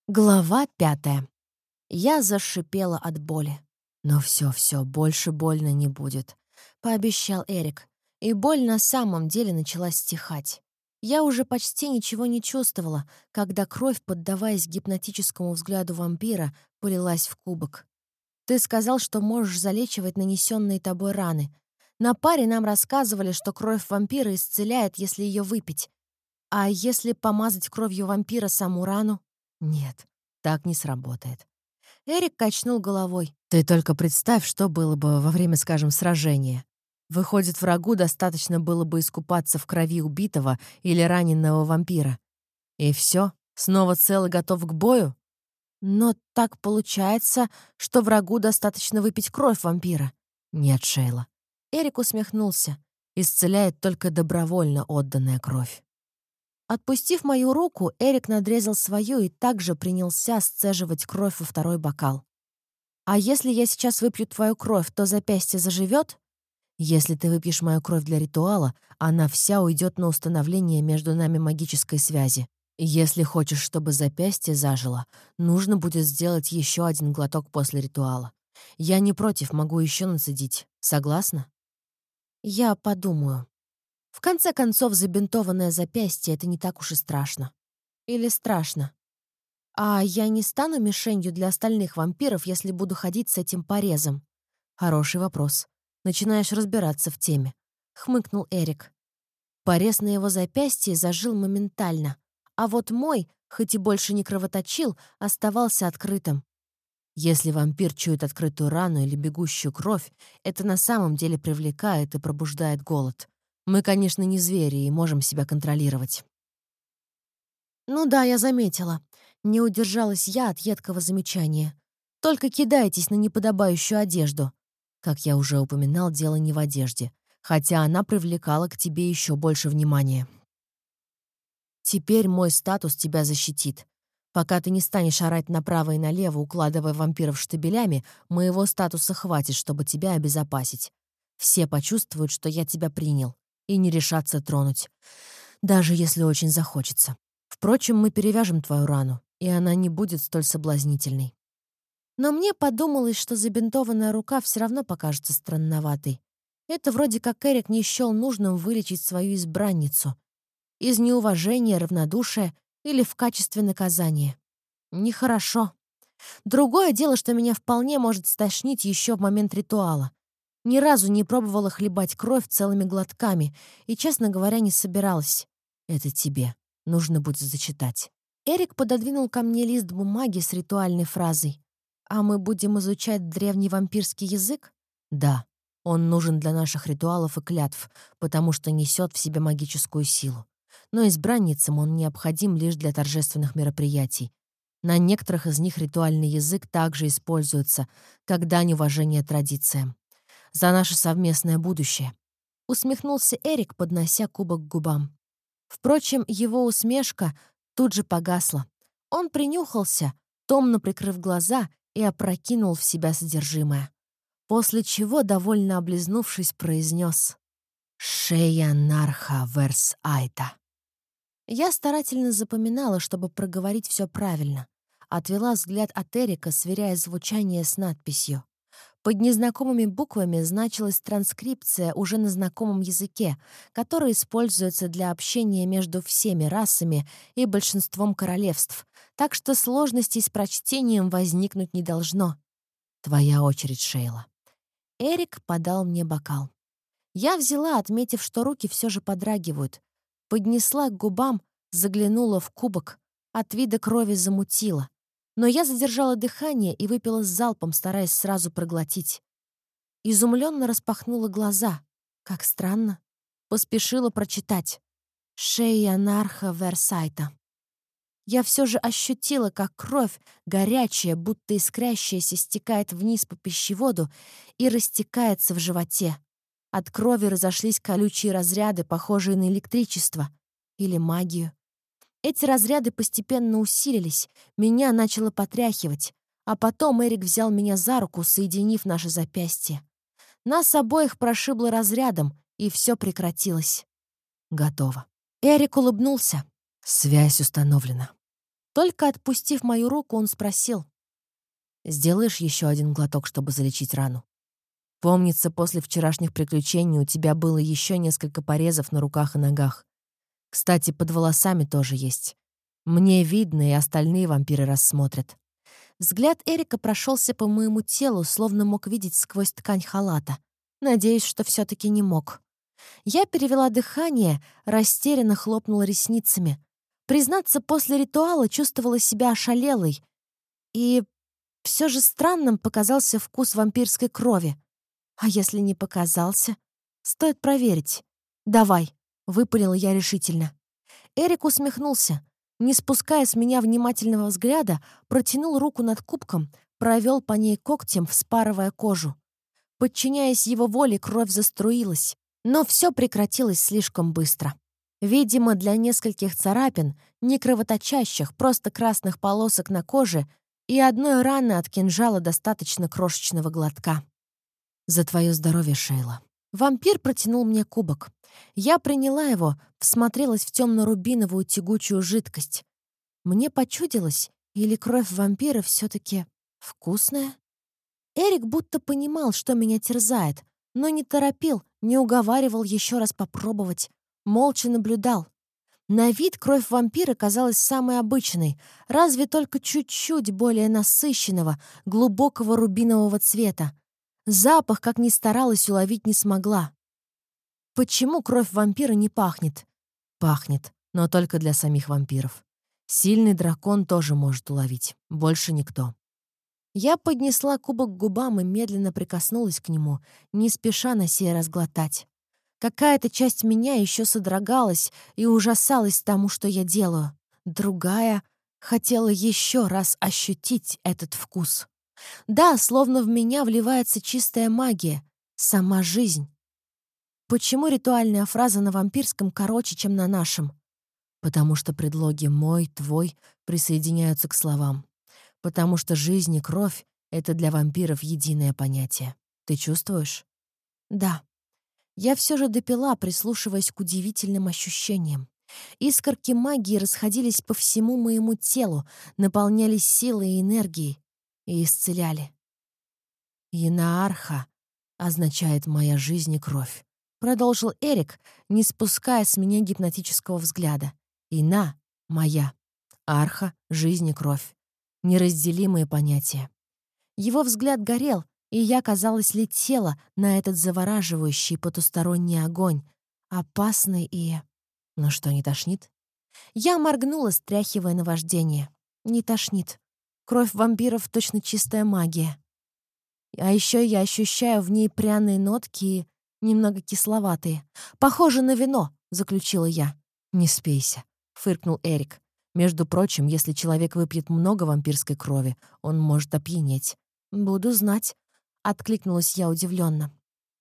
Глава 5. Я зашипела от боли. «Но все, больше больно не будет», — пообещал Эрик. И боль на самом деле начала стихать. Я уже почти ничего не чувствовала, когда кровь, поддаваясь гипнотическому взгляду вампира, полилась в кубок. «Ты сказал, что можешь залечивать нанесенные тобой раны. На паре нам рассказывали, что кровь вампира исцеляет, если ее выпить. А если помазать кровью вампира саму рану? Нет, так не сработает». Эрик качнул головой. «Ты только представь, что было бы во время, скажем, сражения. Выходит, врагу достаточно было бы искупаться в крови убитого или раненого вампира. И все, снова цел и готов к бою? Но так получается, что врагу достаточно выпить кровь вампира». «Нет, Шейла». Эрик усмехнулся. «Исцеляет только добровольно отданная кровь». Отпустив мою руку, Эрик надрезал свою и также принялся сцеживать кровь во второй бокал. «А если я сейчас выпью твою кровь, то запястье заживет? Если ты выпьешь мою кровь для ритуала, она вся уйдет на установление между нами магической связи. Если хочешь, чтобы запястье зажило, нужно будет сделать еще один глоток после ритуала. Я не против, могу еще нацедить. Согласна?» «Я подумаю». В конце концов, забинтованное запястье — это не так уж и страшно. Или страшно? А я не стану мишенью для остальных вампиров, если буду ходить с этим порезом? Хороший вопрос. Начинаешь разбираться в теме. Хмыкнул Эрик. Порез на его запястье зажил моментально. А вот мой, хоть и больше не кровоточил, оставался открытым. Если вампир чует открытую рану или бегущую кровь, это на самом деле привлекает и пробуждает голод. Мы, конечно, не звери и можем себя контролировать. «Ну да, я заметила». Не удержалась я от едкого замечания. «Только кидайтесь на неподобающую одежду». Как я уже упоминал, дело не в одежде, хотя она привлекала к тебе еще больше внимания. Теперь мой статус тебя защитит. Пока ты не станешь орать направо и налево, укладывая вампиров штабелями, моего статуса хватит, чтобы тебя обезопасить. Все почувствуют, что я тебя принял, и не решатся тронуть, даже если очень захочется. Впрочем, мы перевяжем твою рану, и она не будет столь соблазнительной. Но мне подумалось, что забинтованная рука все равно покажется странноватой. Это вроде как Эрик не счёл нужным вылечить свою избранницу. Из неуважения, равнодушия или в качестве наказания. Нехорошо. Другое дело, что меня вполне может стошнить еще в момент ритуала. Ни разу не пробовала хлебать кровь целыми глотками и, честно говоря, не собиралась. Это тебе. Нужно будет зачитать. Эрик пододвинул ко мне лист бумаги с ритуальной фразой. «А мы будем изучать древний вампирский язык?» «Да. Он нужен для наших ритуалов и клятв, потому что несет в себе магическую силу. Но избранницам он необходим лишь для торжественных мероприятий. На некоторых из них ритуальный язык также используется, как дань уважения традициям. За наше совместное будущее». Усмехнулся Эрик, поднося кубок к губам. Впрочем, его усмешка тут же погасла. Он принюхался, томно прикрыв глаза, и опрокинул в себя содержимое. После чего, довольно облизнувшись, произнес «Шея нарха верс айта». Я старательно запоминала, чтобы проговорить все правильно. Отвела взгляд от Эрика, сверяя звучание с надписью. Под незнакомыми буквами значилась транскрипция уже на знакомом языке, который используется для общения между всеми расами и большинством королевств, так что сложностей с прочтением возникнуть не должно. «Твоя очередь, Шейла». Эрик подал мне бокал. Я взяла, отметив, что руки все же подрагивают. Поднесла к губам, заглянула в кубок. От вида крови замутила. Но я задержала дыхание и выпила с залпом, стараясь сразу проглотить. Изумленно распахнула глаза. Как странно. Поспешила прочитать. «Шея нарха Версайта». Я все же ощутила, как кровь, горячая, будто искрящаяся, стекает вниз по пищеводу и растекается в животе. От крови разошлись колючие разряды, похожие на электричество или магию. Эти разряды постепенно усилились, меня начало потряхивать, а потом Эрик взял меня за руку, соединив наши запястья. Нас обоих прошибло разрядом, и все прекратилось. Готово. Эрик улыбнулся. Связь установлена. Только отпустив мою руку, он спросил: «Сделаешь еще один глоток, чтобы залечить рану? Помнится, после вчерашних приключений у тебя было еще несколько порезов на руках и ногах. Кстати, под волосами тоже есть. Мне видно, и остальные вампиры рассмотрят». Взгляд Эрика прошелся по моему телу, словно мог видеть сквозь ткань халата. Надеюсь, что все-таки не мог. Я перевела дыхание, растерянно хлопнула ресницами. Признаться, после ритуала чувствовала себя ошалелой. И все же странным показался вкус вампирской крови. А если не показался? Стоит проверить. «Давай», — выпалила я решительно. Эрик усмехнулся. Не спуская с меня внимательного взгляда, протянул руку над кубком, провел по ней когтем, вспарывая кожу. Подчиняясь его воле, кровь заструилась. Но все прекратилось слишком быстро. Видимо, для нескольких царапин, не кровоточащих, просто красных полосок на коже, и одной раны от кинжала достаточно крошечного глотка. «За твое здоровье, Шейла». Вампир протянул мне кубок. Я приняла его, всмотрелась в темно-рубиновую тягучую жидкость. Мне почудилось, или кровь вампира все-таки вкусная? Эрик будто понимал, что меня терзает, но не торопил, не уговаривал еще раз попробовать. Молча наблюдал. На вид кровь вампира казалась самой обычной, разве только чуть-чуть более насыщенного, глубокого рубинового цвета. Запах, как ни старалась, уловить не смогла. Почему кровь вампира не пахнет? Пахнет, но только для самих вампиров. Сильный дракон тоже может уловить, больше никто. Я поднесла кубок к губам и медленно прикоснулась к нему, не спеша на сей раз глотать. Какая-то часть меня еще содрогалась и ужасалась тому, что я делаю. Другая хотела еще раз ощутить этот вкус. Да, словно в меня вливается чистая магия, сама жизнь. Почему ритуальная фраза на вампирском короче, чем на нашем? Потому что предлоги «мой», «твой» присоединяются к словам. Потому что жизнь и кровь — это для вампиров единое понятие. Ты чувствуешь? Да. Я все же допила, прислушиваясь к удивительным ощущениям. Искорки магии расходились по всему моему телу, наполнялись силой и энергией и исцеляли. «Янаарха» означает «моя жизнь и кровь», — продолжил Эрик, не спуская с меня гипнотического взгляда. «Ина» — «моя», «арха» — «жизнь и кровь». Неразделимые понятия. Его взгляд горел, и я, казалось, летела на этот завораживающий потусторонний огонь, опасный и... Ну что, не тошнит? Я моргнула, стряхивая наваждение. Не тошнит. Кровь вампиров — точно чистая магия. А еще я ощущаю в ней пряные нотки и немного кисловатые. «Похоже на вино», — заключила я. «Не спейся», — фыркнул Эрик. «Между прочим, если человек выпьет много вампирской крови, он может опьянеть». «Буду знать», — откликнулась я удивленно.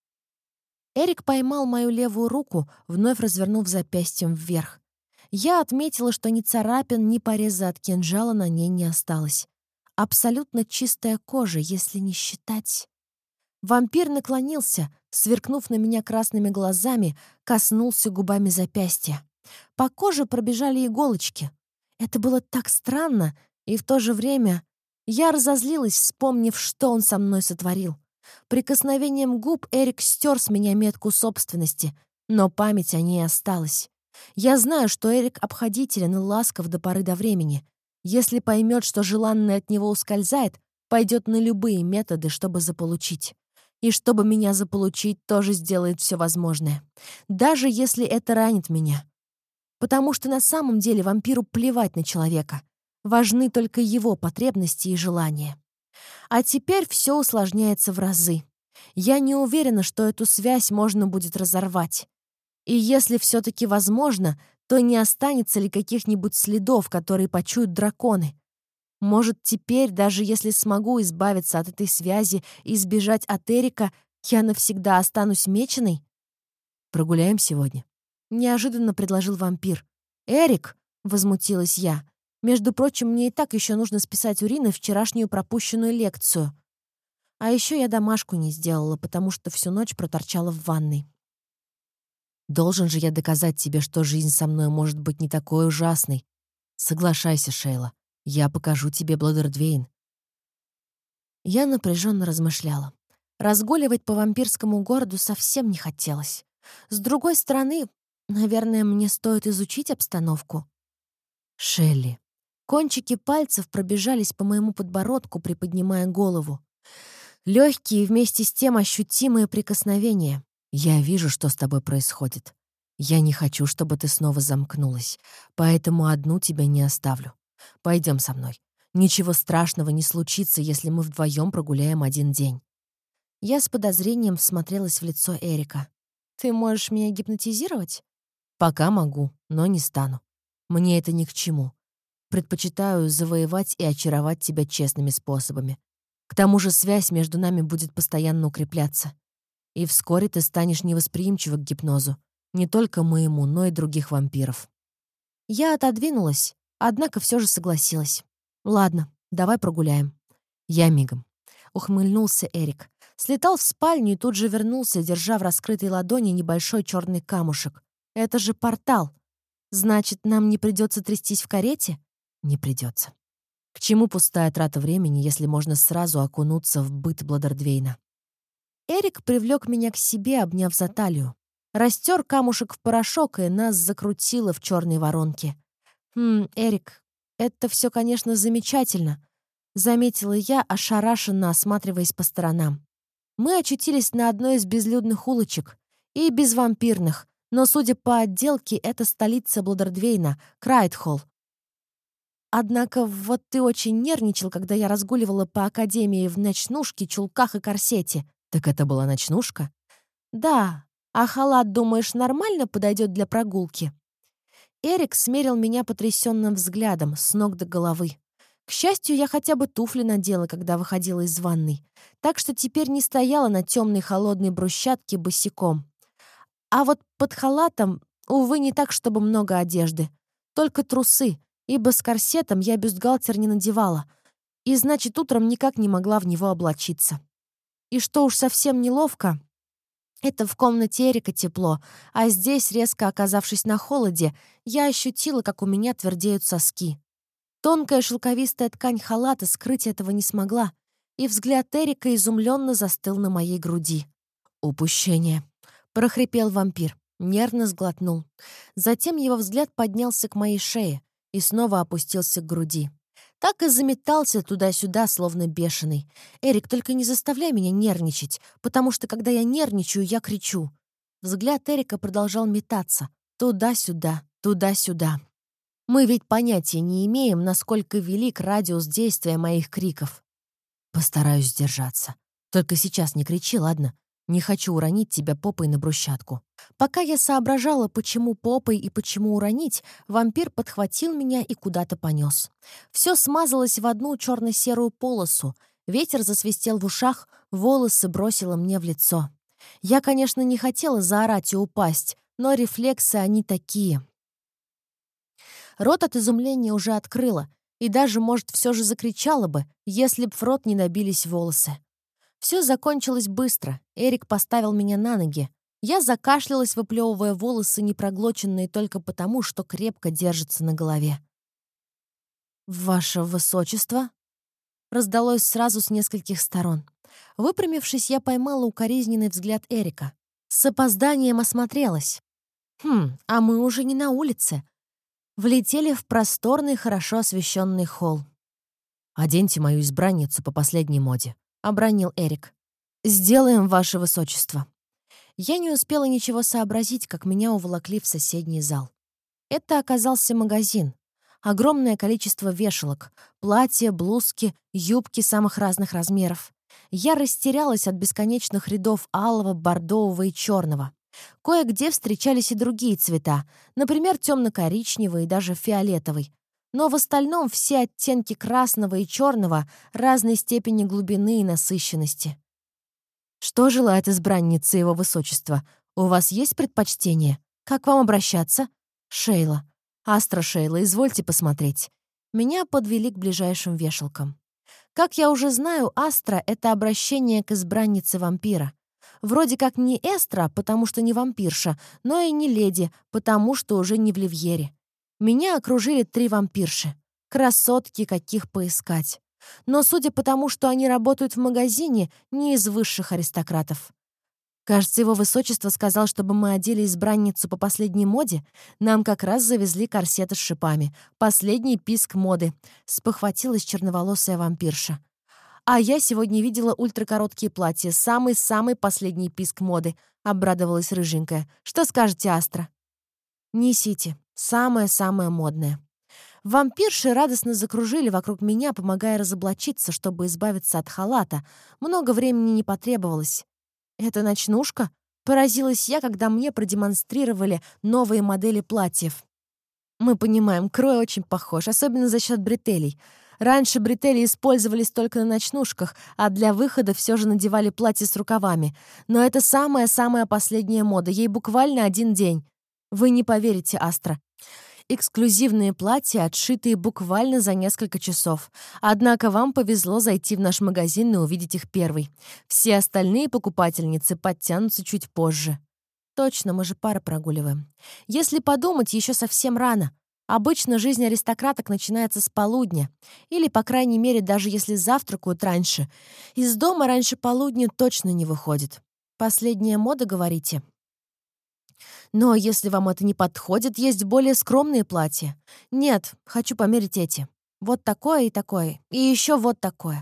Эрик поймал мою левую руку, вновь развернув запястьем вверх. Я отметила, что ни царапин, ни пореза от кинжала на ней не осталось. Абсолютно чистая кожа, если не считать. Вампир наклонился, сверкнув на меня красными глазами, коснулся губами запястья. По коже пробежали иголочки. Это было так странно, и в то же время я разозлилась, вспомнив, что он со мной сотворил. Прикосновением губ Эрик стер с меня метку собственности, но память о ней осталась. Я знаю, что Эрик обходителен и ласков до поры до времени. Если поймет, что желанное от него ускользает, пойдет на любые методы, чтобы заполучить. И чтобы меня заполучить, тоже сделает все возможное. Даже если это ранит меня. Потому что на самом деле вампиру плевать на человека. Важны только его потребности и желания. А теперь все усложняется в разы. Я не уверена, что эту связь можно будет разорвать. И если все-таки возможно, то не останется ли каких-нибудь следов, которые почуют драконы? Может, теперь, даже если смогу избавиться от этой связи и сбежать от Эрика, я навсегда останусь меченой? «Прогуляем сегодня?» — неожиданно предложил вампир. «Эрик!» — возмутилась я. «Между прочим, мне и так еще нужно списать у Рины вчерашнюю пропущенную лекцию. А еще я домашку не сделала, потому что всю ночь проторчала в ванной». «Должен же я доказать тебе, что жизнь со мной может быть не такой ужасной. Соглашайся, Шейла. Я покажу тебе Бладердвейн». Я напряженно размышляла. Разгуливать по вампирскому городу совсем не хотелось. С другой стороны, наверное, мне стоит изучить обстановку. Шелли. Кончики пальцев пробежались по моему подбородку, приподнимая голову. Легкие и вместе с тем ощутимые прикосновения. Я вижу, что с тобой происходит. Я не хочу, чтобы ты снова замкнулась, поэтому одну тебя не оставлю. Пойдем со мной. Ничего страшного не случится, если мы вдвоем прогуляем один день. Я с подозрением всмотрелась в лицо Эрика. «Ты можешь меня гипнотизировать?» «Пока могу, но не стану. Мне это ни к чему. Предпочитаю завоевать и очаровать тебя честными способами. К тому же связь между нами будет постоянно укрепляться. И вскоре ты станешь невосприимчива к гипнозу. Не только моему, но и других вампиров». Я отодвинулась, однако все же согласилась. «Ладно, давай прогуляем». «Я мигом», — ухмыльнулся Эрик. Слетал в спальню и тут же вернулся, держа в раскрытой ладони небольшой черный камушек. «Это же портал. Значит, нам не придется трястись в карете?» «Не придется. К чему пустая трата времени, если можно сразу окунуться в быт Бладердвейна?» Эрик привлек меня к себе, обняв за талию. Растер камушек в порошок, и нас закрутило в черной воронке. Эрик, это все, конечно, замечательно», — заметила я, ошарашенно осматриваясь по сторонам. Мы очутились на одной из безлюдных улочек. И безвампирных, но, судя по отделке, это столица Бладердвейна, Крайтхолл. Однако вот ты очень нервничал, когда я разгуливала по академии в ночнушке, чулках и корсете. Так это была ночнушка? Да. А халат, думаешь, нормально подойдет для прогулки? Эрик смерил меня потрясенным взглядом с ног до головы. К счастью, я хотя бы туфли надела, когда выходила из ванной, так что теперь не стояла на темной холодной брусчатке босиком. А вот под халатом, увы, не так, чтобы много одежды. Только трусы, ибо с корсетом я бюстгальтер не надевала, и, значит, утром никак не могла в него облачиться. И что уж совсем неловко, это в комнате Эрика тепло, а здесь, резко оказавшись на холоде, я ощутила, как у меня твердеют соски. Тонкая шелковистая ткань халата скрыть этого не смогла, и взгляд Эрика изумленно застыл на моей груди. «Упущение», — прохрипел вампир, нервно сглотнул. Затем его взгляд поднялся к моей шее и снова опустился к груди. Так и заметался туда-сюда, словно бешеный. «Эрик, только не заставляй меня нервничать, потому что, когда я нервничаю, я кричу». Взгляд Эрика продолжал метаться. Туда-сюда, туда-сюда. Мы ведь понятия не имеем, насколько велик радиус действия моих криков. Постараюсь сдержаться. Только сейчас не кричи, ладно? Не хочу уронить тебя попой на брусчатку. Пока я соображала, почему попой и почему уронить, вампир подхватил меня и куда-то понес. Все смазалось в одну черно-серую полосу. Ветер засвистел в ушах, волосы бросило мне в лицо. Я, конечно, не хотела заорать и упасть, но рефлексы они такие. Рот от изумления уже открыла, и даже, может, все же закричала бы, если б в рот не набились волосы. Все закончилось быстро. Эрик поставил меня на ноги. Я закашлялась, выплевывая волосы, непроглоченные только потому, что крепко держатся на голове. «Ваше высочество?» Раздалось сразу с нескольких сторон. Выпрямившись, я поймала укоризненный взгляд Эрика. С опозданием осмотрелась. А мы уже не на улице. Влетели в просторный, хорошо освещенный холл. «Оденьте мою избранницу по последней моде», — обронил Эрик. «Сделаем, ваше высочество». Я не успела ничего сообразить, как меня уволокли в соседний зал. Это оказался магазин. Огромное количество вешалок. Платья, блузки, юбки самых разных размеров. Я растерялась от бесконечных рядов алого, бордового и черного. Кое-где встречались и другие цвета, например, темно-коричневый и даже фиолетовый. Но в остальном все оттенки красного и черного разной степени глубины и насыщенности. «Что желает избранница его высочества? У вас есть предпочтение? Как вам обращаться?» «Шейла. Астра Шейла, извольте посмотреть». Меня подвели к ближайшим вешалкам. Как я уже знаю, Астра — это обращение к избраннице вампира. Вроде как не Эстра, потому что не вампирша, но и не леди, потому что уже не в Ливьере. Меня окружили 3 вампирши. Красотки, каких поискать. Но судя по тому, что они работают в магазине, не из высших аристократов. Кажется, его высочество сказал, чтобы мы одели избранницу по последней моде. Нам как раз завезли корсеты с шипами. Последний писк моды. Спохватилась черноволосая вампирша. А я сегодня видела ультракороткие платья. Самый-самый последний писк моды. Обрадовалась рыженькая. Что скажете, Астра? Несите. Самое-самое модное. Вампирши радостно закружили вокруг меня, помогая разоблачиться, чтобы избавиться от халата. Много времени не потребовалось. «Это ночнушка?» — поразилась я, когда мне продемонстрировали новые модели платьев. Мы понимаем, крой очень похож, особенно за счет бретелей. Раньше бретели использовались только на ночнушках, а для выхода все же надевали платья с рукавами. Но это самая-самая последняя мода, ей буквально один день. Вы не поверите, Астра. Эксклюзивные платья, отшитые буквально за несколько часов. Однако вам повезло зайти в наш магазин и увидеть их первой. Все остальные покупательницы подтянутся чуть позже. Точно, мы же пары прогуливаем. Если подумать, еще совсем рано. Обычно жизнь аристократок начинается с полудня. Или, по крайней мере, даже если завтракают раньше. Из дома раньше полудня точно не выходит. Последняя мода, говорите? Но если вам это не подходит, есть более скромные платья. Нет, хочу померить эти. Вот такое и такое. И еще вот такое.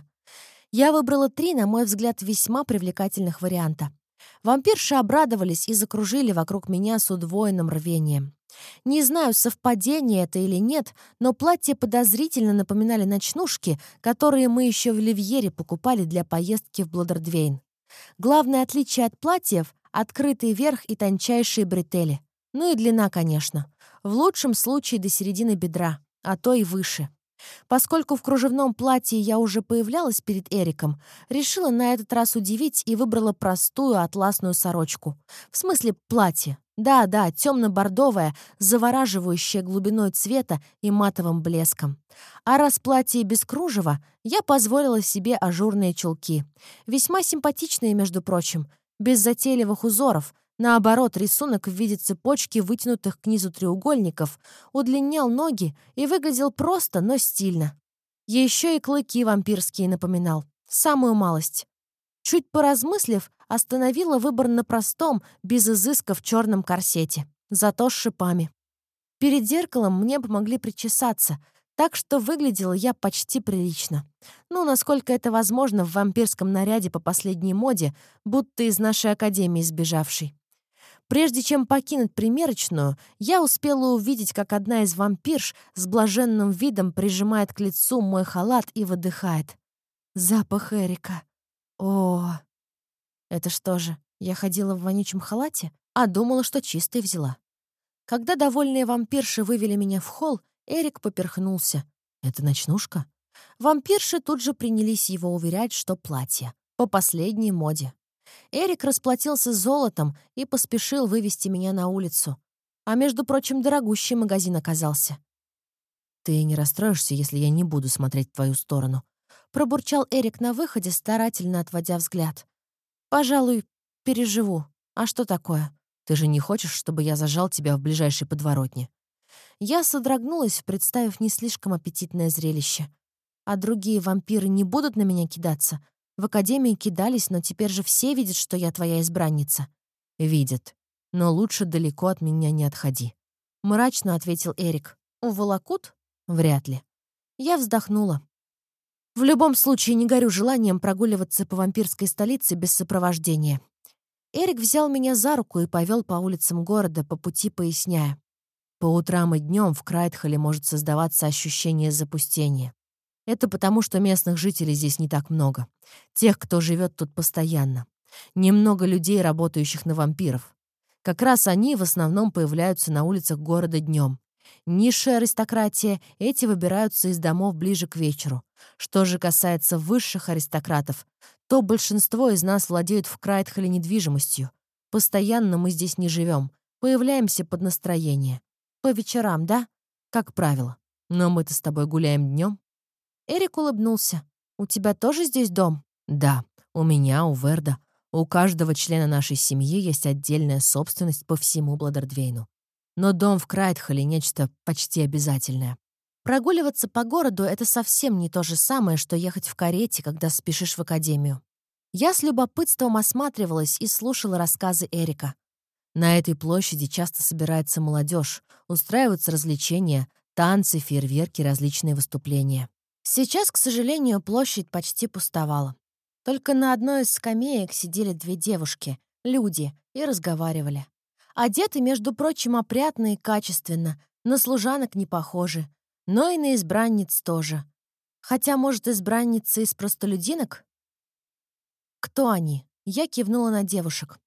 Я выбрала 3, на мой взгляд, весьма привлекательных варианта. Вампирши обрадовались и закружили вокруг меня с удвоенным рвением. Не знаю, совпадение это или нет, но платья подозрительно напоминали ночнушки, которые мы еще в Ливьере покупали для поездки в Бладердвейн. Главное отличие от платьев — открытый верх и тончайшие бретели. Ну и длина, конечно. В лучшем случае до середины бедра, а то и выше. Поскольку в кружевном платье я уже появлялась перед Эриком, решила на этот раз удивить и выбрала простую атласную сорочку. В смысле платье. Да-да, темно-бордовое, завораживающее глубиной цвета и матовым блеском. А раз платье без кружева, я позволила себе ажурные чулки. Весьма симпатичные, между прочим, без затейливых узоров. Наоборот, рисунок в виде цепочки вытянутых к низу треугольников удлинял ноги и выглядел просто, но стильно. Еще и клыки вампирские напоминал. Самую малость. Чуть поразмыслив, остановила выбор на простом, без изысков черном корсете. Зато с шипами. Перед зеркалом мне помогли причесаться, так что выглядела я почти прилично. Ну, насколько это возможно в вампирском наряде по последней моде, будто из нашей академии сбежавшей. Прежде чем покинуть примерочную, я успела увидеть, как одна из вампирш с блаженным видом прижимает к лицу мой халат и выдыхает. Запах Эрика. О, это что же, я ходила в вонючем халате, а думала, что чистый взяла. Когда довольные вампирши вывели меня в холл, Эрик поперхнулся. Это ночнушка? Вампирши тут же принялись его уверять, что платье. По последней моде. Эрик расплатился золотом и поспешил вывести меня на улицу. А, между прочим, дорогущий магазин оказался. «Ты не расстроишься, если я не буду смотреть в твою сторону?» Пробурчал Эрик на выходе, старательно отводя взгляд. «Пожалуй, переживу. А что такое? Ты же не хочешь, чтобы я зажал тебя в ближайшей подворотне?» Я содрогнулась, представив не слишком аппетитное зрелище. А другие вампиры не будут на меня кидаться? В академии кидались, но теперь же все видят, что я твоя избранница. Видят. Но лучше далеко от меня не отходи. Мрачно ответил Эрик. Уволокут? Вряд ли. Я вздохнула. В любом случае не горю желанием прогуливаться по вампирской столице без сопровождения. Эрик взял меня за руку и повел по улицам города, по пути поясняя. По утрам и днем в Крайтхолле может создаваться ощущение запустения. Это потому, что местных жителей здесь не так много. Тех, кто живет тут постоянно. Немного людей, работающих на вампиров. Как раз они в основном появляются на улицах города днем. Низшая аристократия, эти выбираются из домов ближе к вечеру. Что же касается высших аристократов, то большинство из нас владеют в Крайтхолле недвижимостью. Постоянно мы здесь не живем. Появляемся под настроение. По вечерам, да? Как правило. Но мы-то с тобой гуляем днем. Эрик улыбнулся. «У тебя тоже здесь дом?» «Да, у меня, у Верда. У каждого члена нашей семьи есть отдельная собственность по всему Бладердвейну. Но дом в Крайтхолле — нечто почти обязательное. Прогуливаться по городу — это совсем не то же самое, что ехать в карете, когда спешишь в академию. Я с любопытством осматривалась и слушала рассказы Эрика. На этой площади часто собирается молодежь, устраиваются развлечения, танцы, фейерверки, различные выступления. Сейчас, к сожалению, площадь почти пустовала. Только на одной из скамеек сидели две девушки, люди, и разговаривали. Одеты, между прочим, опрятно и качественно, на служанок не похожи, но и на избранниц тоже. Хотя, может, избранницы из простолюдинок? Кто они? Я кивнула на девушек.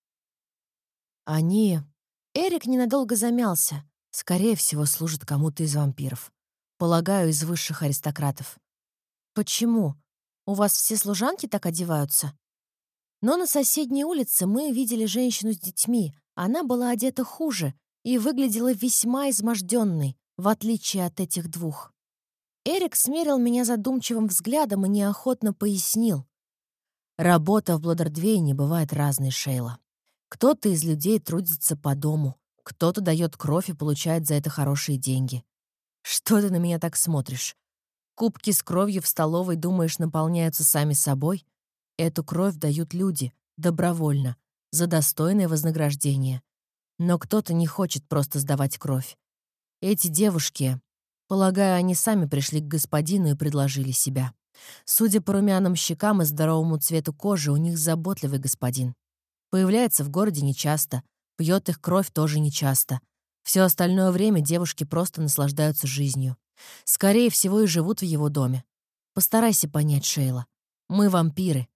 Они... Эрик ненадолго замялся. Скорее всего, служат кому-то из вампиров. Полагаю, из высших аристократов. Почему? У вас все служанки так одеваются? Но на соседней улице мы видели женщину с детьми. Она была одета хуже и выглядела весьма изможденной, в отличие от этих двух. Эрик смерил меня задумчивым взглядом и неохотно пояснил. Работа в Бладердвейне бывает разной, Шейла. Кто-то из людей трудится по дому, кто-то дает кровь и получает за это хорошие деньги. Что ты на меня так смотришь? Кубки с кровью в столовой, думаешь, наполняются сами собой? Эту кровь дают люди, добровольно, за достойное вознаграждение. Но кто-то не хочет просто сдавать кровь. Эти девушки, полагаю, они сами пришли к господину и предложили себя. Судя по румяным щекам и здоровому цвету кожи, у них заботливый господин. Появляется в городе нечасто, пьет их кровь тоже нечасто. Все остальное время девушки просто наслаждаются жизнью. Скорее всего, и живут в его доме. Постарайся понять, Шейла. Мы вампиры.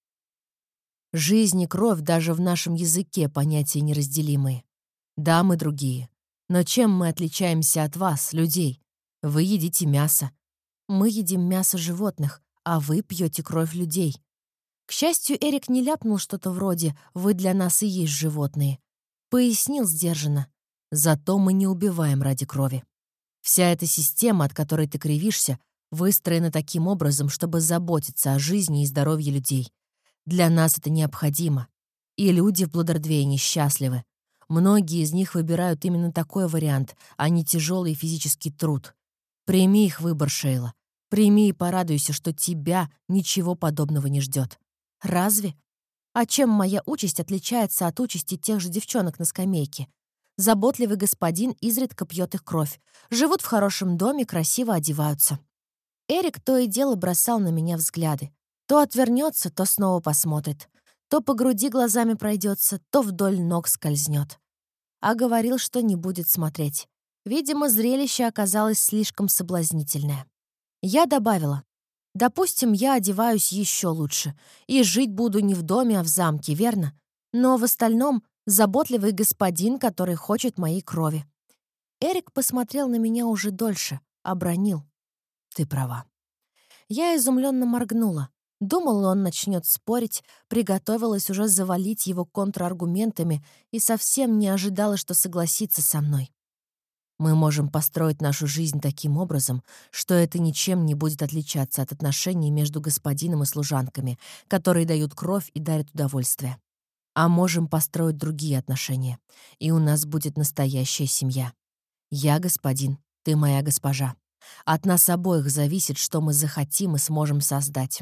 Жизнь и кровь даже в нашем языке понятия неразделимые. Да, мы другие. Но чем мы отличаемся от вас, людей? Вы едите мясо. Мы едим мясо животных, а вы пьете кровь людей. К счастью, Эрик не ляпнул что-то вроде «вы для нас и есть животные». Пояснил сдержанно. Зато мы не убиваем ради крови. Вся эта система, от которой ты кривишься, выстроена таким образом, чтобы заботиться о жизни и здоровье людей. Для нас это необходимо. И люди в Бладердвейне счастливы. Многие из них выбирают именно такой вариант, а не тяжелый физический труд. Прими их выбор, Шейла. Прими и порадуйся, что тебя ничего подобного не ждет. Разве? А чем моя участь отличается от участи тех же девчонок на скамейке? Заботливый господин изредка пьет их кровь. Живут в хорошем доме, красиво одеваются. Эрик то и дело бросал на меня взгляды. То отвернется, то снова посмотрит. То по груди глазами пройдется, то вдоль ног скользнет. А говорил, что не будет смотреть. Видимо, зрелище оказалось слишком соблазнительное. Я добавила. Допустим, я одеваюсь еще лучше. И жить буду не в доме, а в замке, верно? Но в остальном заботливый господин, который хочет моей крови. Эрик посмотрел на меня уже дольше, обронил. Ты права. Я изумленно моргнула. Думала, он начнет спорить, приготовилась уже завалить его контраргументами и совсем не ожидала, что согласится со мной. Мы можем построить нашу жизнь таким образом, что это ничем не будет отличаться от отношений между господином и служанками, которые дают кровь и дарят удовольствие. А можем построить другие отношения, и у нас будет настоящая семья. Я господин, ты моя госпожа. От нас обоих зависит, что мы захотим и сможем создать.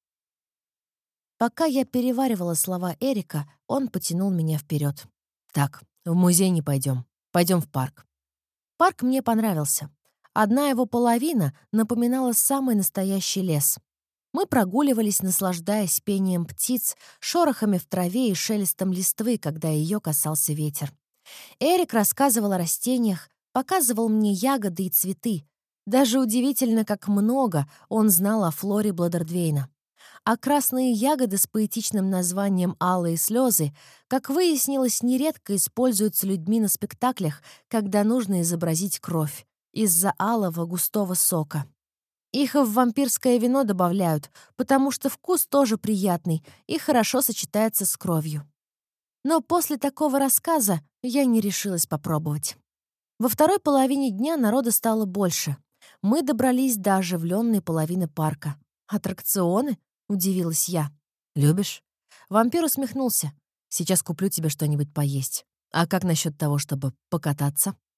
Пока я переваривала слова Эрика, он потянул меня вперед. Так, в музей не пойдем. Пойдем в парк. Парк мне понравился. Одна его половина напоминала самый настоящий лес. Мы прогуливались, наслаждаясь пением птиц, шорохами в траве и шелестом листвы, когда ее касался ветер. Эрик рассказывал о растениях, показывал мне ягоды и цветы. Даже удивительно, как много он знал о флоре Бладердвейна. А красные ягоды с поэтичным названием «Алые слезы», как выяснилось, нередко используются людьми на спектаклях, когда нужно изобразить кровь, из-за алого густого сока. Их в вампирское вино добавляют, потому что вкус тоже приятный и хорошо сочетается с кровью. Но после такого рассказа я не решилась попробовать. Во второй половине дня народа стало больше. Мы добрались до оживленной половины парка. «Аттракционы?» — удивилась я. «Любишь?» Вампир усмехнулся. «Сейчас куплю тебе что-нибудь поесть. А как насчет того, чтобы покататься?»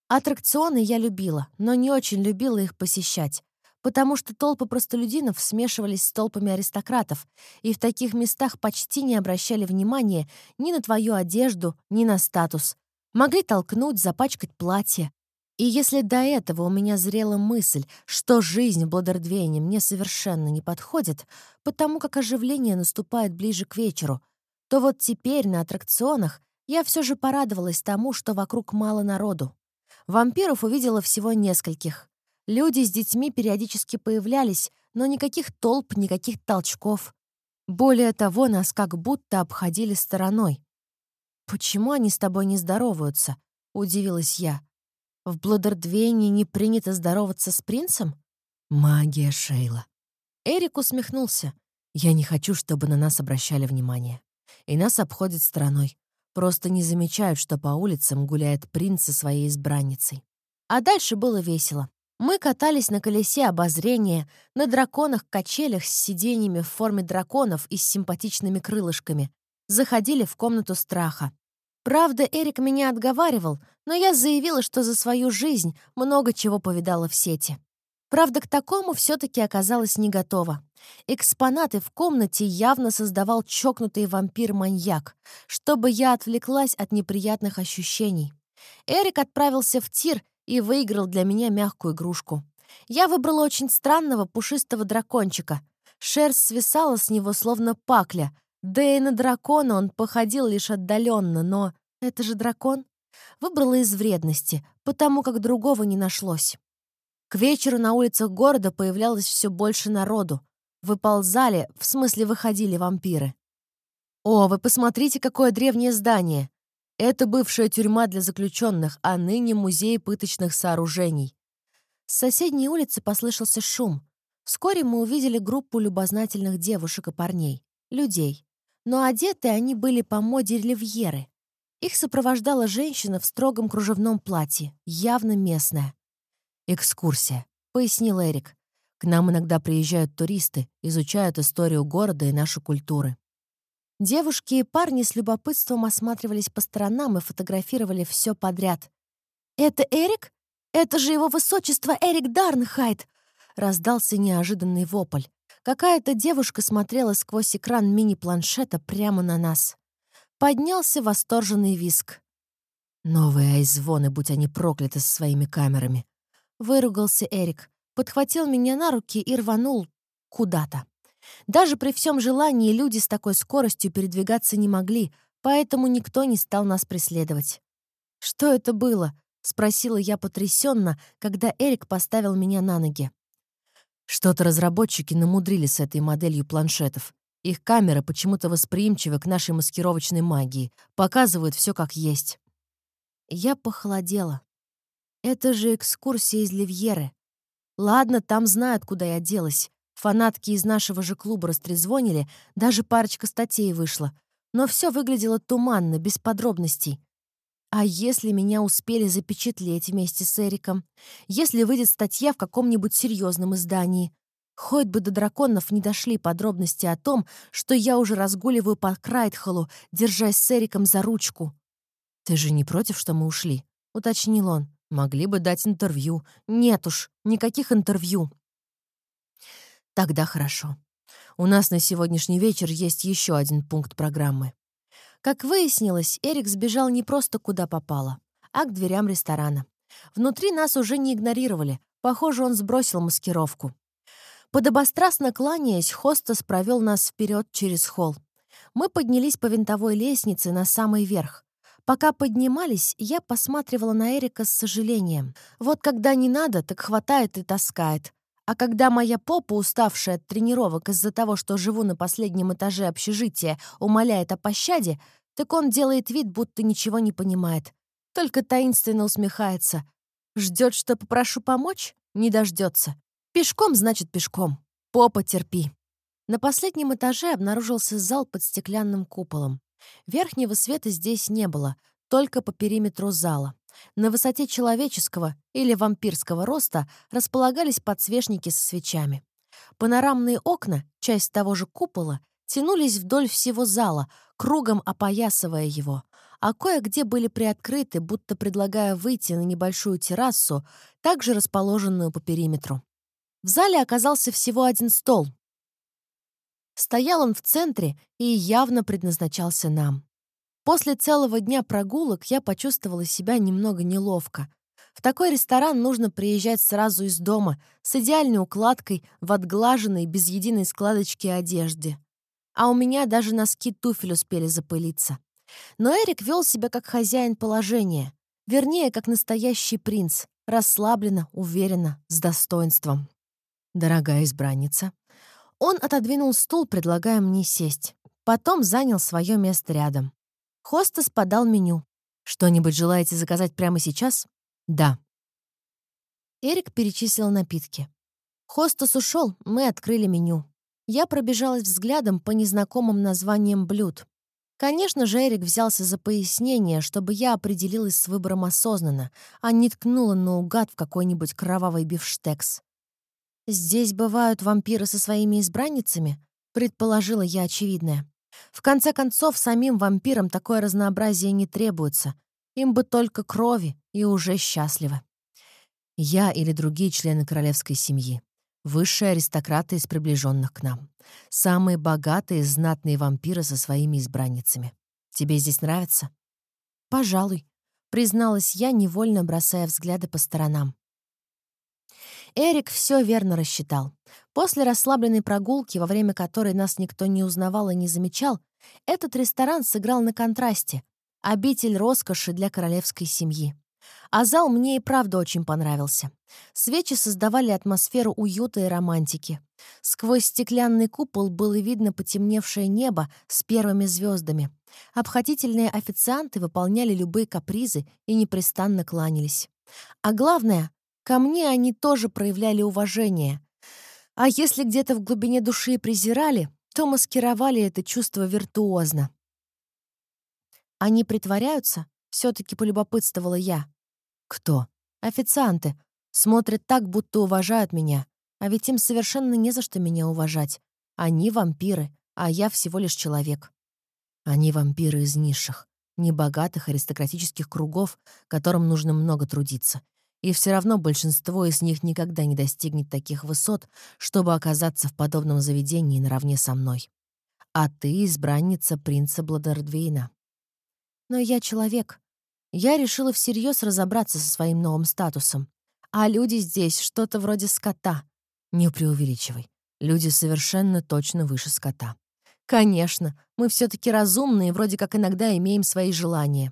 Аттракционы я любила, но не очень любила их посещать, потому что толпы простолюдинов смешивались с толпами аристократов, и в таких местах почти не обращали внимания ни на твою одежду, ни на статус. Могли толкнуть, запачкать платье. И если до этого у меня зрела мысль, что жизнь в Бладердвейне мне совершенно не подходит, потому как оживление наступает ближе к вечеру, то вот теперь на аттракционах я все же порадовалась тому, что вокруг мало народу. Вампиров увидела всего нескольких. Люди с детьми периодически появлялись, но никаких толп, никаких толчков. Более того, нас как будто обходили стороной. «Почему они с тобой не здороваются?» — удивилась я. «В Бладердвейне не принято здороваться с принцем?» «Магия, Шейла». Эрик усмехнулся. «Я не хочу, чтобы на нас обращали внимание. И нас обходят стороной. Просто не замечают, что по улицам гуляет принц со своей избранницей». А дальше было весело. Мы катались на колесе обозрения, на драконах-качелях с сиденьями в форме драконов и с симпатичными крылышками. Заходили в комнату страха. Правда, Эрик меня отговаривал, но я заявила, что за свою жизнь много чего повидала в сети. Правда, к такому все-таки оказалась не готова. Экспонаты в комнате явно создавал чокнутый вампир-маньяк, чтобы я отвлеклась от неприятных ощущений. Эрик отправился в тир и выиграл для меня мягкую игрушку. Я выбрала очень странного пушистого дракончика. Шерсть свисала с него словно пакля, да и на дракона он походил лишь отдаленно, но это же дракон. Выбрала из вредности, потому как другого не нашлось. К вечеру на улицах города появлялось все больше народу. Выползали, в смысле выходили вампиры. «О, вы посмотрите, какое древнее здание! Это бывшая тюрьма для заключенных, а ныне музей пыточных сооружений». С соседней улицы послышался шум. Вскоре мы увидели группу любознательных девушек и парней, людей. Но одеты они были по моде ривьеры. Их сопровождала женщина в строгом кружевном платье, явно местная. «Экскурсия», — пояснил Эрик. «К нам иногда приезжают туристы, изучают историю города и нашу культуру». Девушки и парни с любопытством осматривались по сторонам и фотографировали все подряд. «Это Эрик? Это же его высочество Эрик Дарнхайт!» — раздался неожиданный вопль. Какая-то девушка смотрела сквозь экран мини-планшета прямо на нас. Поднялся восторженный визг. «Новые айзвоны, будь они прокляты со своими камерами!» Выругался Эрик, подхватил меня на руки и рванул куда-то. Даже при всем желании люди с такой скоростью передвигаться не могли, поэтому никто не стал нас преследовать. «Что это было?» — спросила я потрясенно, когда Эрик поставил меня на ноги. Что-то разработчики намудрили с этой моделью планшетов. Их камеры почему-то восприимчивы к нашей маскировочной магии, показывают все как есть. Я похолодела. Это же экскурсия из Ливьеры. Ладно, там знают, куда я делась. Фанатки из нашего же клуба растрезвонили, даже парочка статей вышла. Но все выглядело туманно, без подробностей. А если меня успели запечатлеть вместе с Эриком? Если выйдет статья в каком-нибудь серьезном издании? Хоть бы до драконов не дошли подробности о том, что я уже разгуливаю по Крайтхоллу, держась с Эриком за ручку. «Ты же не против, что мы ушли?» — уточнил он. «Могли бы дать интервью». «Нет уж, никаких интервью». «Тогда хорошо. У нас на сегодняшний вечер есть еще один пункт программы». Как выяснилось, Эрик сбежал не просто куда попало, а к дверям ресторана. Внутри нас уже не игнорировали. Похоже, он сбросил маскировку. Подобострастно кланяясь, хостес провел нас вперед через холл. Мы поднялись по винтовой лестнице на самый верх. Пока поднимались, я посматривала на Эрика с сожалением. Вот когда не надо, так хватает и таскает. А когда моя попа, уставшая от тренировок из-за того, что живу на последнем этаже общежития, умоляет о пощаде, так он делает вид, будто ничего не понимает. Только таинственно усмехается. Ждет, что попрошу помочь? Не дождется. Пешком, значит, пешком. Попа, терпи. На последнем этаже обнаружился зал под стеклянным куполом. Верхнего света здесь не было, только по периметру зала. На высоте человеческого или вампирского роста располагались подсвечники со свечами. Панорамные окна, часть того же купола, тянулись вдоль всего зала, кругом опоясывая его, а кое-где были приоткрыты, будто предлагая выйти на небольшую террасу, также расположенную по периметру. В зале оказался всего один стол. Стоял он в центре и явно предназначался нам. После целого дня прогулок я почувствовала себя немного неловко. В такой ресторан нужно приезжать сразу из дома, с идеальной укладкой, в отглаженной, без единой складочки одежде. А у меня даже носки туфель успели запылиться. Но Эрик вел себя как хозяин положения. Вернее, как настоящий принц. Расслабленно, уверенно, с достоинством. «Дорогая избранница». Он отодвинул стул, предлагая мне сесть. Потом занял свое место рядом. Хостес подал меню. «Что-нибудь желаете заказать прямо сейчас?» «Да». Эрик перечислил напитки. Хостес ушел, мы открыли меню. Я пробежалась взглядом по незнакомым названиям блюд. Конечно же, Эрик взялся за пояснение, чтобы я определилась с выбором осознанно, а не ткнула наугад в какой-нибудь кровавый бифштекс. «Здесь бывают вампиры со своими избранницами?» — предположила я очевидное. В конце концов, самим вампирам такое разнообразие не требуется. Им бы только крови, и уже счастливы. Я или другие члены королевской семьи. Высшие аристократы из приближенных к нам. Самые богатые, знатные вампиры со своими избранницами. Тебе здесь нравится? Пожалуй, призналась я, невольно бросая взгляды по сторонам. Эрик все верно рассчитал. После расслабленной прогулки, во время которой нас никто не узнавал и не замечал, этот ресторан сыграл на контрасте. Обитель роскоши для королевской семьи. А зал мне и правда очень понравился. Свечи создавали атмосферу уюта и романтики. Сквозь стеклянный купол было видно потемневшее небо с первыми звездами. Обходительные официанты выполняли любые капризы и непрестанно кланялись. А главное, ко мне они тоже проявляли уважение. А если где-то в глубине души и презирали, то маскировали это чувство виртуозно. «Они притворяются?» — все-таки полюбопытствовала я. «Кто?» «Официанты. Смотрят так, будто уважают меня. А ведь им совершенно не за что меня уважать. Они вампиры, а я всего лишь человек». Они вампиры из низших, небогатых аристократических кругов, которым нужно много трудиться. И все равно большинство из них никогда не достигнет таких высот, чтобы оказаться в подобном заведении наравне со мной. А ты избранница принца Бладардвейна. Но я человек. Я решила всерьез разобраться со своим новым статусом. А люди здесь что-то вроде скота. Не преувеличивай. Люди совершенно точно выше скота. Конечно, мы все-таки разумные, вроде как иногда имеем свои желания.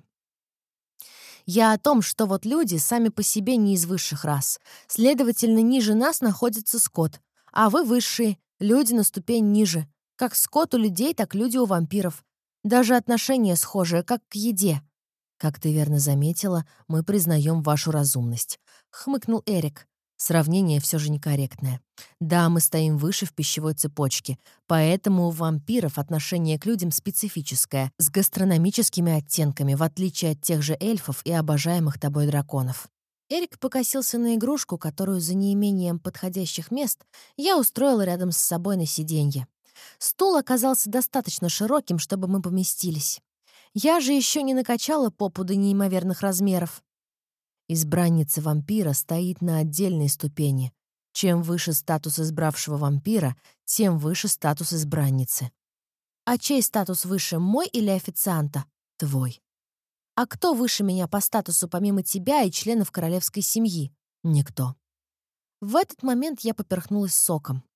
Я о том, что вот люди сами по себе не из высших рас. Следовательно, ниже нас находится скот. А вы высшие, люди на ступень ниже. Как скот у людей, так люди у вампиров. Даже отношение схожее, как к еде. Как ты верно заметила, мы признаем вашу разумность. Хмыкнул Эрик. Сравнение все же некорректное. Да, мы стоим выше в пищевой цепочке, поэтому у вампиров отношение к людям специфическое, с гастрономическими оттенками, в отличие от тех же эльфов и обожаемых тобой драконов. Эрик покосился на игрушку, которую за неимением подходящих мест я устроила рядом с собой на сиденье. Стул оказался достаточно широким, чтобы мы поместились. Я же еще не накачала попу до неимоверных размеров. Избранница вампира стоит на отдельной ступени. Чем выше статус избравшего вампира, тем выше статус избранницы. А чей статус выше, мой или официанта? Твой. А кто выше меня по статусу помимо тебя и членов королевской семьи? Никто. В этот момент я поперхнулась соком.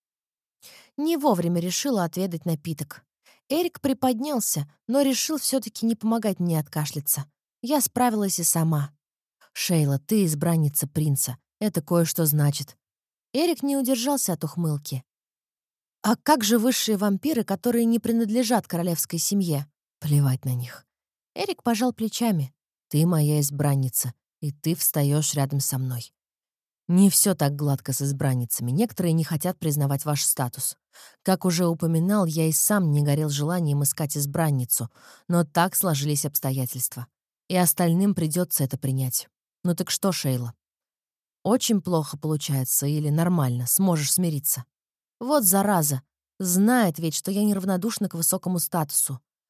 Не вовремя решила отведать напиток. Эрик приподнялся, но решил все-таки не помогать мне откашляться. Я справилась и сама. «Шейла, ты избранница принца. Это кое-что значит». Эрик не удержался от ухмылки. «А как же высшие вампиры, которые не принадлежат королевской семье?» «Плевать на них». Эрик пожал плечами. «Ты моя избранница, и ты встаешь рядом со мной. Не все так гладко с избранницами. Некоторые не хотят признавать ваш статус. Как уже упоминал, я и сам не горел желанием искать избранницу, но так сложились обстоятельства. И остальным придется это принять. Ну так что, Шейла? Очень плохо получается или нормально? Сможешь смириться? Вот зараза. Знает ведь, что я неравнодушна к высокому статусу.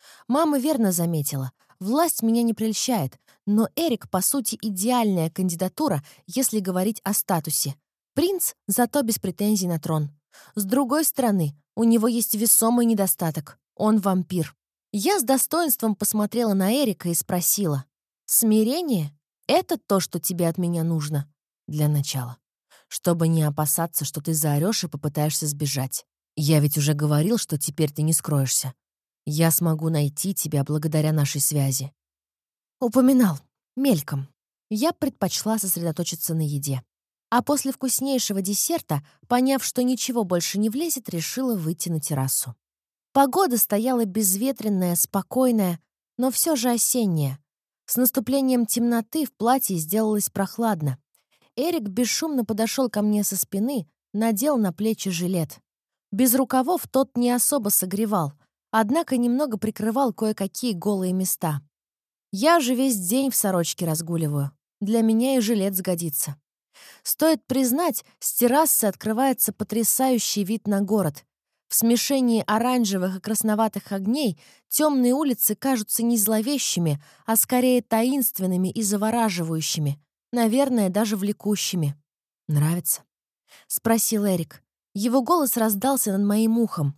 Мама верно заметила. Власть меня не прельщает, но Эрик, по сути, идеальная кандидатура, если говорить о статусе. Принц, зато без претензий на трон. С другой стороны, у него есть весомый недостаток. Он вампир. Я с достоинством посмотрела на Эрика и спросила. «Смирение? Это то, что тебе от меня нужно?» «Для начала. Чтобы не опасаться, что ты заорешь и попытаешься сбежать. Я ведь уже говорил, что теперь ты не скроешься. Я смогу найти тебя благодаря нашей связи». Упоминал. Мельком. Я предпочла сосредоточиться на еде. А после вкуснейшего десерта, поняв, что ничего больше не влезет, решила выйти на террасу. Погода стояла безветренная, спокойная, но все же осенняя. С наступлением темноты в платье сделалось прохладно. Эрик бесшумно подошел ко мне со спины, надел на плечи жилет. Без рукавов тот не особо согревал, однако немного прикрывал кое-какие голые места. Я же весь день в сорочке разгуливаю. Для меня и жилет сгодится. Стоит признать, с террасы открывается потрясающий вид на город. В смешении оранжевых и красноватых огней темные улицы кажутся не зловещими, а скорее таинственными и завораживающими, наверное, даже влекущими. «Нравится?» — спросил Эрик. Его голос раздался над моим ухом.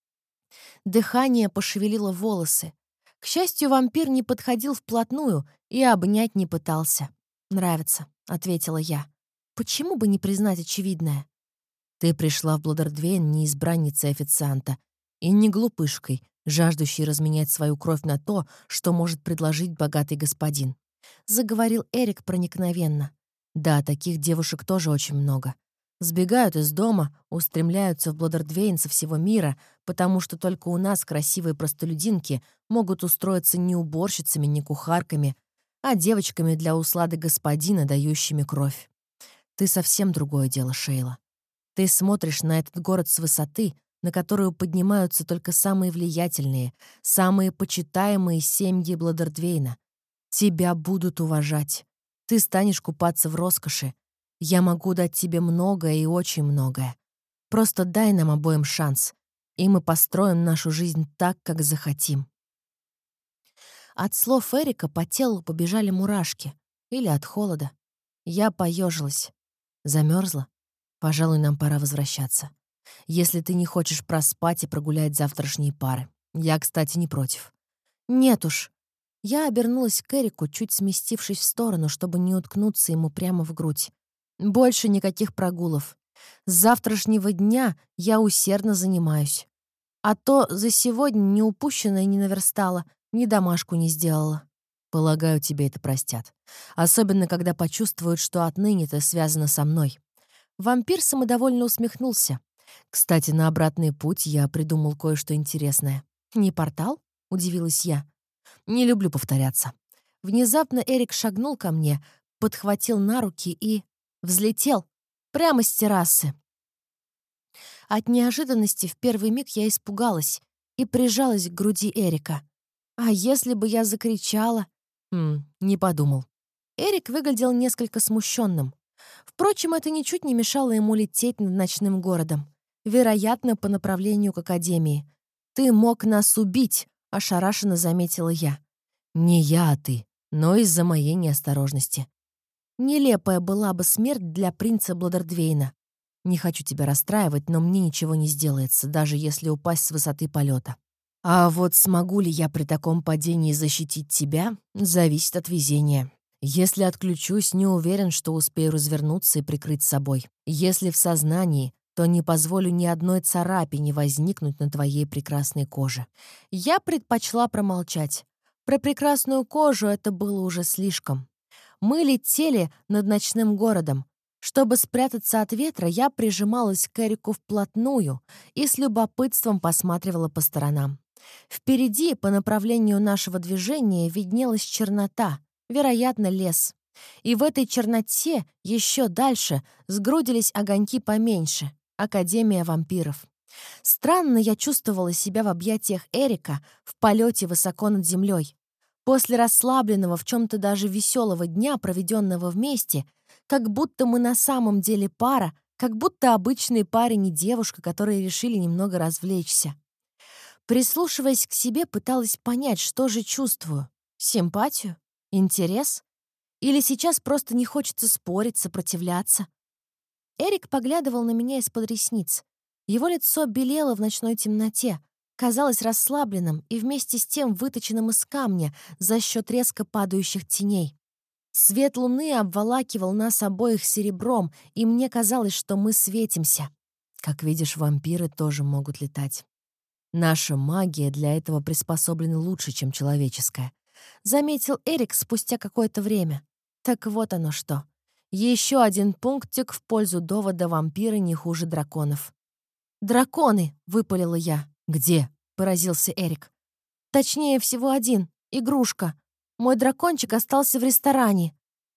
Дыхание пошевелило волосы. К счастью, вампир не подходил вплотную и обнять не пытался. «Нравится», — ответила я. «Почему бы не признать очевидное?» «Ты пришла в Бладердвейн не избранницей официанта и не глупышкой, жаждущей разменять свою кровь на то, что может предложить богатый господин», — заговорил Эрик проникновенно. «Да, таких девушек тоже очень много. Сбегают из дома, устремляются в Бладердвейн со всего мира, потому что только у нас красивые простолюдинки могут устроиться не уборщицами, не кухарками, а девочками для услады господина, дающими кровь. Ты совсем другое дело, Шейла. Ты смотришь на этот город с высоты, на которую поднимаются только самые влиятельные, самые почитаемые семьи Бладердвейна. Тебя будут уважать. Ты станешь купаться в роскоши. Я могу дать тебе многое и очень многое. Просто дай нам обоим шанс, и мы построим нашу жизнь так, как захотим». От слов Эрика по телу побежали мурашки. Или от холода. Я поежилась. Замерзла? Пожалуй, нам пора возвращаться. Если ты не хочешь проспать и прогулять завтрашние пары. Я, кстати, не против. Нет уж. Я обернулась к Эрику, чуть сместившись в сторону, чтобы не уткнуться ему прямо в грудь. Больше никаких прогулов. С завтрашнего дня я усердно занимаюсь. А то за сегодня ни упущенное не наверстала, ни домашку не сделала. Полагаю, тебе это простят. Особенно, когда почувствуют, что отныне ты связана со мной. Вампир самодовольно усмехнулся. Кстати, на обратный путь я придумал кое-что интересное. «Не портал?» — удивилась я. Не люблю повторяться. Внезапно Эрик шагнул ко мне, подхватил на руки и взлетел прямо с террасы. От неожиданности в первый миг я испугалась и прижалась к груди Эрика. А если бы я закричала? Не подумал. Эрик выглядел несколько смущенным. Впрочем, это ничуть не мешало ему лететь над ночным городом. Вероятно, по направлению к Академии. «Ты мог нас убить», — ошарашенно заметила я. «Не я, а ты, но из-за моей неосторожности. Нелепая была бы смерть для принца Бладердвейна. Не хочу тебя расстраивать, но мне ничего не сделается, даже если упасть с высоты полета. А вот смогу ли я при таком падении защитить тебя, зависит от везения. Если отключусь, не уверен, что успею развернуться и прикрыть собой. Если в сознании, то не позволю ни одной царапине возникнуть на твоей прекрасной коже». Я предпочла промолчать. Про прекрасную кожу это было уже слишком. Мы летели над ночным городом. Чтобы спрятаться от ветра, я прижималась к Эрику вплотную и с любопытством посматривала по сторонам. Впереди, по направлению нашего движения, виднелась чернота, вероятно, лес. И в этой черноте еще дальше сгрудились огоньки поменьше — Академия вампиров. Странно я чувствовала себя в объятиях Эрика в полете высоко над землей. После расслабленного, в чем-то даже веселого дня, проведенного вместе, как будто мы на самом деле пара, как будто обычный парень и девушка, которые решили немного развлечься. Прислушиваясь к себе, пыталась понять, что же чувствую. Симпатию? Интерес? Или сейчас просто не хочется спорить, сопротивляться? Эрик поглядывал на меня из-под ресниц. Его лицо белело в ночной темноте, казалось расслабленным и вместе с тем выточенным из камня за счет резко падающих теней. Свет луны обволакивал нас обоих серебром, и мне казалось, что мы светимся. Как видишь, вампиры тоже могут летать. Наша магия для этого приспособлена лучше, чем человеческая, заметил Эрик спустя какое-то время. Так вот оно что. Еще один пунктик в пользу довода вампиры не хуже драконов. «Драконы!» — выпалила я. «Где?» — поразился Эрик. «Точнее всего один. Игрушка. Мой дракончик остался в ресторане.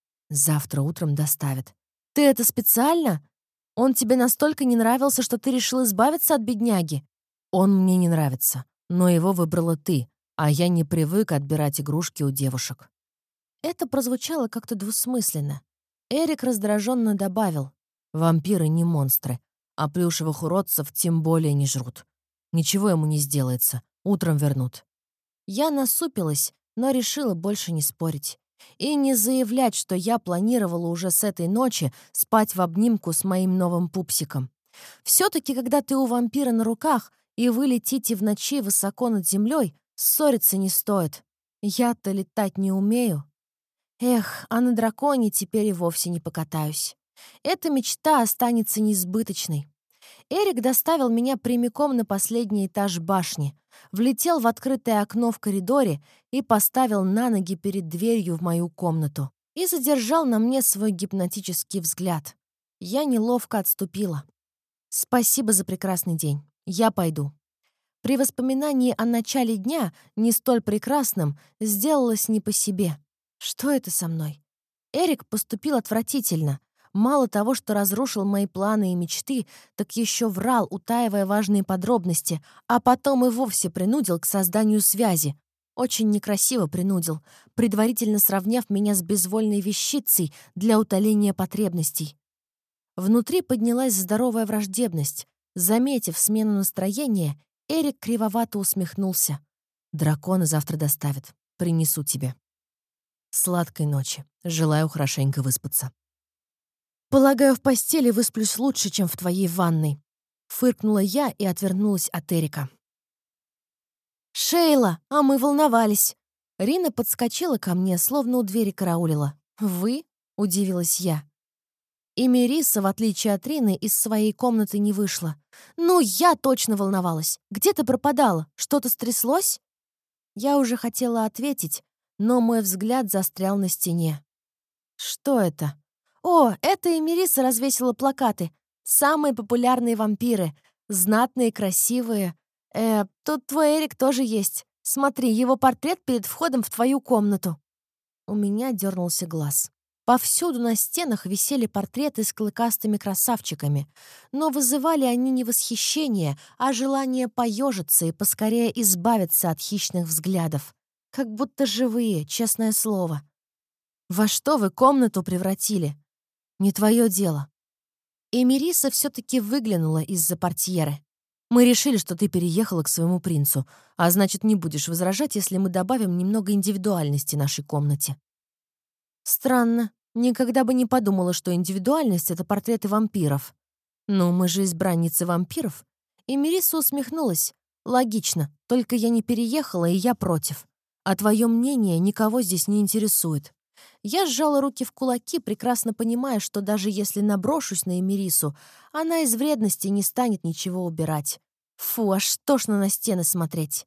Завтра утром доставят. Ты это специально? Он тебе настолько не нравился, что ты решил избавиться от бедняги?» «Он мне не нравится, но его выбрала ты, а я не привык отбирать игрушки у девушек». Это прозвучало как-то двусмысленно. Эрик раздраженно добавил: «Вампиры не монстры, а плюшевых уродцев тем более не жрут. Ничего ему не сделается, утром вернут». Я насупилась, но решила больше не спорить. И не заявлять, что я планировала уже с этой ночи спать в обнимку с моим новым пупсиком. Все-таки, когда ты у вампира на руках, и вы летите в ночи высоко над землей, ссориться не стоит. Я-то летать не умею. Эх, а на драконе теперь и вовсе не покатаюсь. Эта мечта останется несбыточной. Эрик доставил меня прямиком на последний этаж башни, влетел в открытое окно в коридоре и поставил на ноги перед дверью в мою комнату. И задержал на мне свой гипнотический взгляд. Я неловко отступила. «Спасибо за прекрасный день. Я пойду». При воспоминании о начале дня, не столь прекрасном, сделалось не по себе. Что это со мной? Эрик поступил отвратительно. Мало того, что разрушил мои планы и мечты, так еще врал, утаивая важные подробности, а потом и вовсе принудил к созданию связи. Очень некрасиво принудил, предварительно сравняв меня с безвольной вещицей для утоления потребностей. Внутри поднялась здоровая враждебность. Заметив смену настроения, Эрик кривовато усмехнулся. «Дракона завтра доставят. Принесу тебе. Сладкой ночи. Желаю хорошенько выспаться». «Полагаю, в постели высплюсь лучше, чем в твоей ванной», — фыркнула я и отвернулась от Эрика. «Шейла, а мы волновались». Рина подскочила ко мне, словно у двери караулила. «Вы?» — удивилась я. И Мериса, в отличие от Рины, из своей комнаты не вышла. «Ну, я точно волновалась. Где ты пропадала? Что-то стряслось?» Я уже хотела ответить, но мой взгляд застрял на стене. «Что это?» «О, это Эмириса развесила плакаты. Самые популярные вампиры. Знатные, красивые. Тут твой Эрик тоже есть. Смотри, его портрет перед входом в твою комнату». У меня дернулся глаз. Повсюду на стенах висели портреты с клыкастыми красавчиками, но вызывали они не восхищение, а желание поежиться и поскорее избавиться от хищных взглядов. Как будто живые, честное слово. «Во что вы комнату превратили? Не твое дело». Эмириса все-таки выглянула из-за портьеры. «Мы решили, что ты переехала к своему принцу, а значит, не будешь возражать, если мы добавим немного индивидуальности нашей комнате». Странно. Никогда бы не подумала, что индивидуальность — это портреты вампиров. «Ну, мы же избранницы вампиров». И Мериса усмехнулась. «Логично, только я не переехала, и я против. А твое мнение никого здесь не интересует». Я сжала руки в кулаки, прекрасно понимая, что даже если наброшусь на Эмирису, она из вредности не станет ничего убирать. Фу, аж тошно на стены смотреть.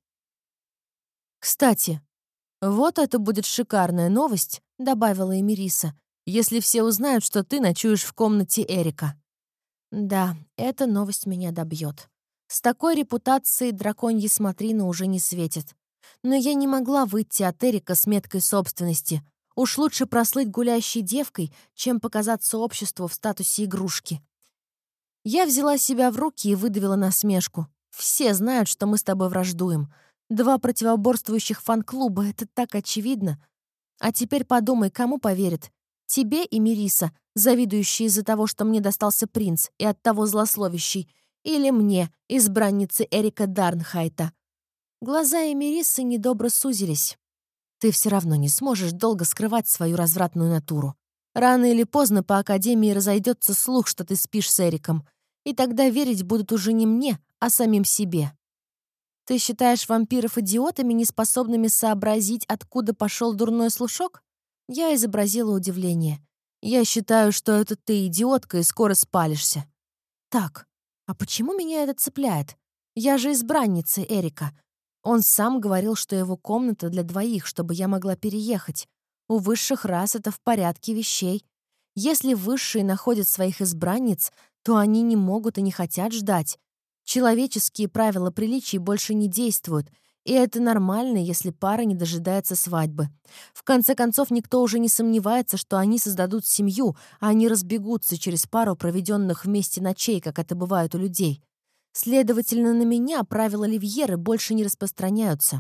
«Кстати, вот это будет шикарная новость», — добавила Эмириса, «если все узнают, что ты ночуешь в комнате Эрика». Да, эта новость меня добьет. С такой репутацией драконьи смотрины уже не светит. Но я не могла выйти от Эрика с меткой собственности. Уж лучше прослыть гулящей девкой, чем показаться обществу в статусе игрушки. Я взяла себя в руки и выдавила насмешку. Все знают, что мы с тобой враждуем. Два противоборствующих фан-клуба — это так очевидно. А теперь подумай, кому поверит? Тебе и Мериса, завидующие из-за того, что мне достался принц, и оттого злословящий, или мне, избраннице Эрика Дарнхайта. Глаза Эмирисы недобро сузились. «Ты все равно не сможешь долго скрывать свою развратную натуру. Рано или поздно по Академии разойдется слух, что ты спишь с Эриком, и тогда верить будут уже не мне, а самим себе. Ты считаешь вампиров идиотами, неспособными сообразить, откуда пошел дурной слушок?» Я изобразила удивление. «Я считаю, что это ты идиотка и скоро спалишься». «Так, а почему меня это цепляет? Я же избранница Эрика. Он сам говорил, что его комната для двоих, чтобы я могла переехать. У высших рас это в порядке вещей. Если высшие находят своих избранниц, то они не могут и не хотят ждать. Человеческие правила приличий больше не действуют, и это нормально, если пара не дожидается свадьбы. В конце концов, никто уже не сомневается, что они создадут семью, а они разбегутся через пару проведенных вместе ночей, как это бывает у людей. Следовательно, на меня правила Ливьеры больше не распространяются.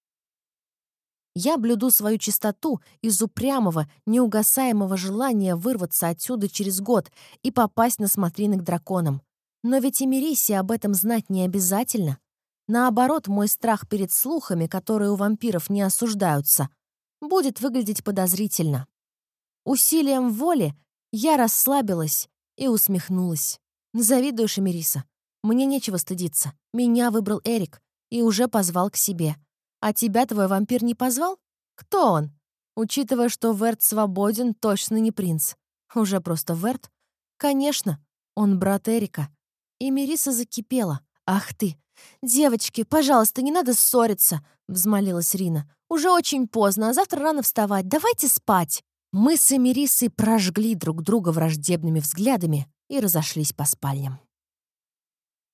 Я блюду свою чистоту из упрямого, неугасаемого желания вырваться отсюда через год и попасть на смотрины к драконам. Но ведь и Мерисе об этом знать не обязательно. Наоборот, мой страх перед слухами, которые у вампиров не осуждаются, будет выглядеть подозрительно. Усилием воли я расслабилась и усмехнулась. «Завидуешь, Эмириса? Мне нечего стыдиться. Меня выбрал Эрик и уже позвал к себе. А тебя твой вампир не позвал? Кто он? Учитывая, что Верт свободен, точно не принц. Уже просто Верт? Конечно, он брат Эрика». И Мериса закипела. «Ах ты! Девочки, пожалуйста, не надо ссориться!» — взмолилась Рина. «Уже очень поздно, а завтра рано вставать. Давайте спать!» Мы с Эмирисой прожгли друг друга враждебными взглядами и разошлись по спальням.